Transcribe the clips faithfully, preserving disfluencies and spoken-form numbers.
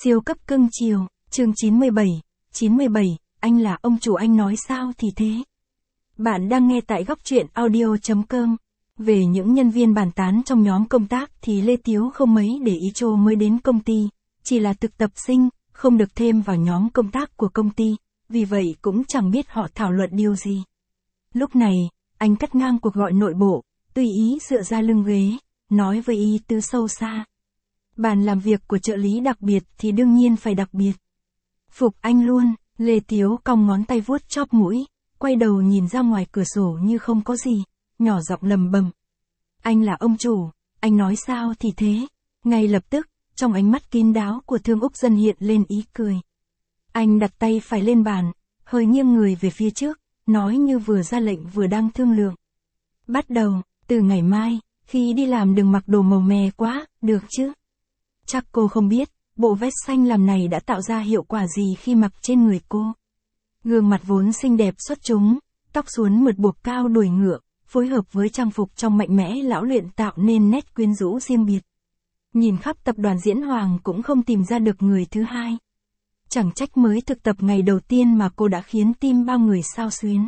Siêu cấp cưng chiều, chương chín mươi bảy, chín mươi bảy, anh là ông chủ anh nói sao thì thế. Bạn đang nghe tại góc truyện audio chấm com. Về những nhân viên bàn tán trong nhóm công tác thì Lê Tiếu không mấy để ý Trô mới đến công ty, chỉ là thực tập sinh, không được thêm vào nhóm công tác của công ty, vì vậy cũng chẳng biết họ thảo luận điều gì. Lúc này, anh cắt ngang cuộc gọi nội bộ, tùy ý dựa ra lưng ghế, nói với ý tứ sâu xa. Bàn làm việc của trợ lý đặc biệt thì đương nhiên phải đặc biệt. Phục anh luôn, Lê Tiếu cong ngón tay vuốt chóp mũi, quay đầu nhìn ra ngoài cửa sổ như không có gì, nhỏ giọng lầm bầm. Anh là ông chủ, anh nói sao thì thế. Ngay lập tức, trong ánh mắt kín đáo của Thương Úc dần hiện lên ý cười. Anh đặt tay phải lên bàn, hơi nghiêng người về phía trước, nói như vừa ra lệnh vừa đang thương lượng. Bắt đầu, từ ngày mai, khi đi làm đừng mặc đồ màu mè quá, được chứ? Chắc cô không biết, bộ vest xanh làm này đã tạo ra hiệu quả gì khi mặc trên người cô. Gương mặt vốn xinh đẹp xuất chúng, tóc suốn mượt buộc cao đuôi ngựa, phối hợp với trang phục trong mạnh mẽ lão luyện tạo nên nét quyến rũ riêng biệt. Nhìn khắp tập đoàn Diễn Hoàng cũng không tìm ra được người thứ hai. Chẳng trách mới thực tập ngày đầu tiên mà cô đã khiến tim bao người xao xuyến.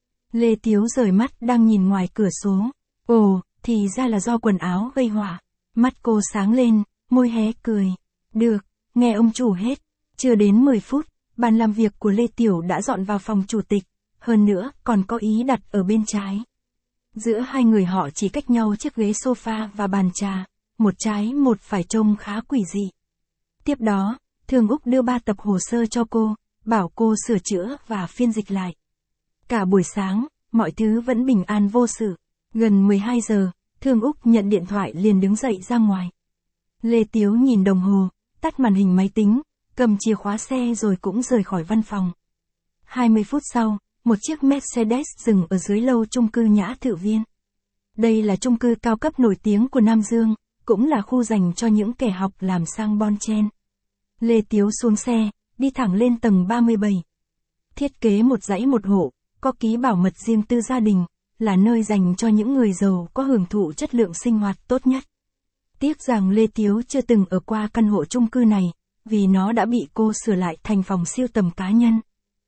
Lê Tiếu rời mắt đang nhìn ngoài cửa sổ. Ồ, thì ra là do quần áo gây họa. Mắt cô sáng lên, môi hé cười. Được, nghe ông chủ hết. Chưa đến mười phút, bàn làm việc của Lê Tiểu đã dọn vào phòng chủ tịch. Hơn nữa, còn có ý đặt ở bên trái. Giữa hai người họ chỉ cách nhau chiếc ghế sofa và bàn trà. Một trái một phải trông khá quỷ dị. Tiếp đó, Thương Úc đưa ba tập hồ sơ cho cô, bảo cô sửa chữa và phiên dịch lại. Cả buổi sáng, mọi thứ vẫn bình an vô sự. Gần mười hai giờ, Thương Úc nhận điện thoại liền đứng dậy ra ngoài. Lê Tiếu nhìn đồng hồ, tắt màn hình máy tính, cầm chìa khóa xe rồi cũng rời khỏi văn phòng. hai mươi phút sau, một chiếc Mercedes dừng ở dưới lầu chung cư Nhã Thự Viên. Đây là chung cư cao cấp nổi tiếng của Nam Dương, cũng là khu dành cho những kẻ học làm sang bon chen. Lê Tiếu xuống xe, đi thẳng lên tầng ba mươi bảy. Thiết kế một dãy một hộ, có ký bảo mật riêng tư gia đình, là nơi dành cho những người giàu có hưởng thụ chất lượng sinh hoạt tốt nhất. Tiếc rằng Lê Tiếu chưa từng ở qua căn hộ chung cư này, vì nó đã bị cô sửa lại thành phòng siêu tầm cá nhân.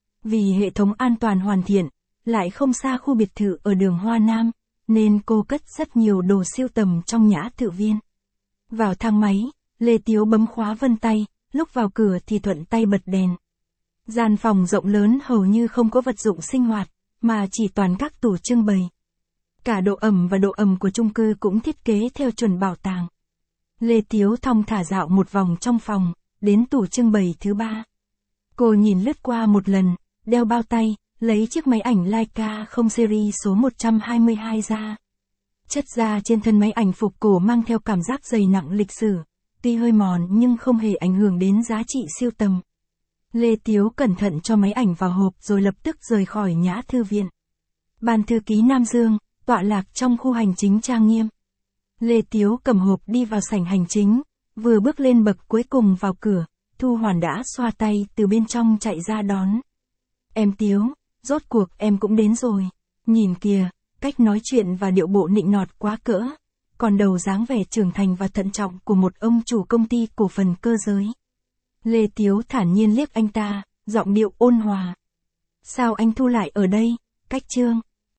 Vì hệ thống an toàn hoàn thiện, lại không xa khu biệt thự ở đường Hoa Nam, nên cô cất rất nhiều đồ siêu tầm trong Nhã Thự Viên. Vào thang máy, Lê Tiếu bấm khóa vân tay, lúc vào cửa thì thuận tay bật đèn. Gian phòng rộng lớn hầu như không có vật dụng sinh hoạt, mà chỉ toàn các tủ trưng bày. Cả độ ẩm và độ ẩm của chung cư cũng thiết kế theo chuẩn bảo tàng. Lê Tiếu thong thả dạo một vòng trong phòng, đến tủ trưng bày thứ ba. Cô nhìn lướt qua một lần, đeo bao tay, lấy chiếc máy ảnh Leica không series số một trăm hai mươi hai ra. Chất da trên thân máy ảnh phục cổ mang theo cảm giác dày nặng lịch sử, tuy hơi mòn nhưng không hề ảnh hưởng đến giá trị siêu tầm. Lê Tiếu cẩn thận cho máy ảnh vào hộp rồi lập tức rời khỏi Nhã Thư Viện. Ban thư ký Nam Dương, tọa lạc trong khu hành chính trang nghiêm. Lê Tiếu cầm hộp đi vào sảnh hành chính, vừa bước lên bậc cuối cùng vào cửa, Thu Hoàn đã xoa tay từ bên trong chạy ra đón. Em Tiếu, rốt cuộc em cũng đến rồi. Nhìn kìa, cách nói chuyện và điệu bộ nịnh nọt quá cỡ, còn đầu dáng vẻ trưởng thành và thận trọng của một ông chủ công ty cổ phần cơ giới. Lê Tiếu thản nhiên liếc anh ta, giọng điệu ôn hòa. Sao anh Thu lại ở đây, cách trương?